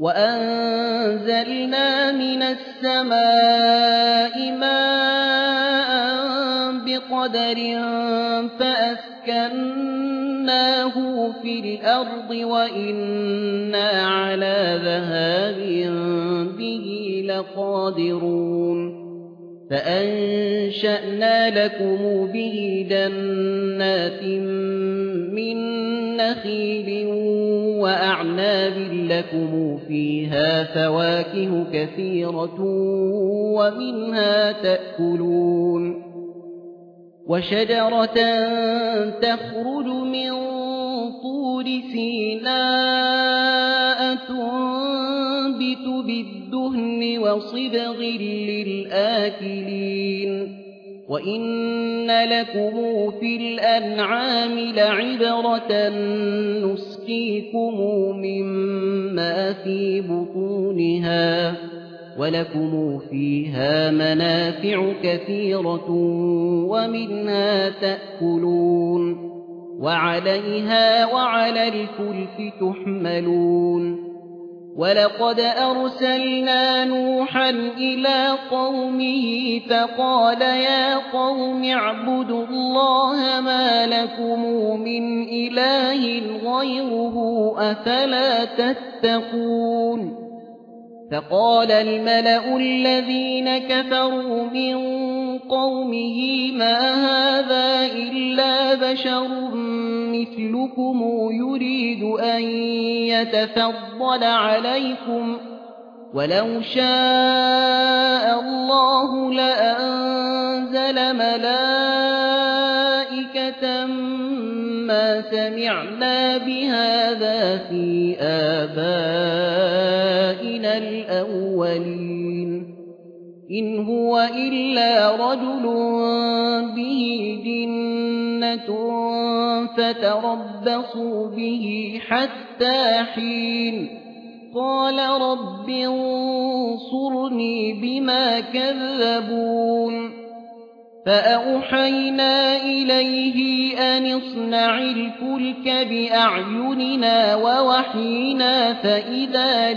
وأنزلنا من السماء ماء بقدر فأسكناه في الأرض وإنا على ذهاب به لقادرون فأنشأنا لكم به جنات من نخيل وأعناب لكم فيها فواكه كثيرة ومنها تأكلون وشجرة تخرج من طور سيناء تنبت بالدهن وصبغ للآكلين وإن لكم في الأنعام لعبرة نسقيكم مما في بطونها ولكم فيها منافع كثيرة ومنها تأكلون وعليها وعلى الفلك تحملون ولقد أرسلنا نوحا إلى قومه فقال يا قوم اعبدوا الله ما لكم من إله غيره أفلا تتقون فقال الملأ الذين كفروا من قومه ما هذا إلا بشر مثلكم يريد أن يتفضل عليكم ولو شاء الله لأنزل ملائكة ما سمعنا بهذا في آبائنا الأولين إن هو إلا رجل به جنة فتربصوا به حتى حين قال رب انصرني بما كذبون فأوحينا إليه أن اصنع الفلك بأعيننا ووحينا فإذا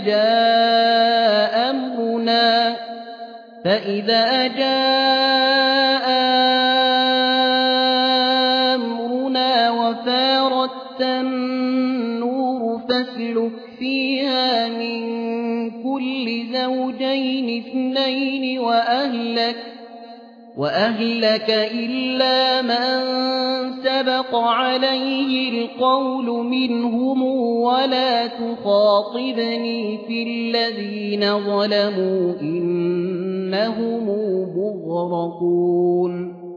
جاء أمرنا وفارت النور فاسلك فيها من كل زوجين اثنين وأهلك إلا من سبق عليه القول منهم ولا تخاطبني في الذين ظلموا إنهم مغرقون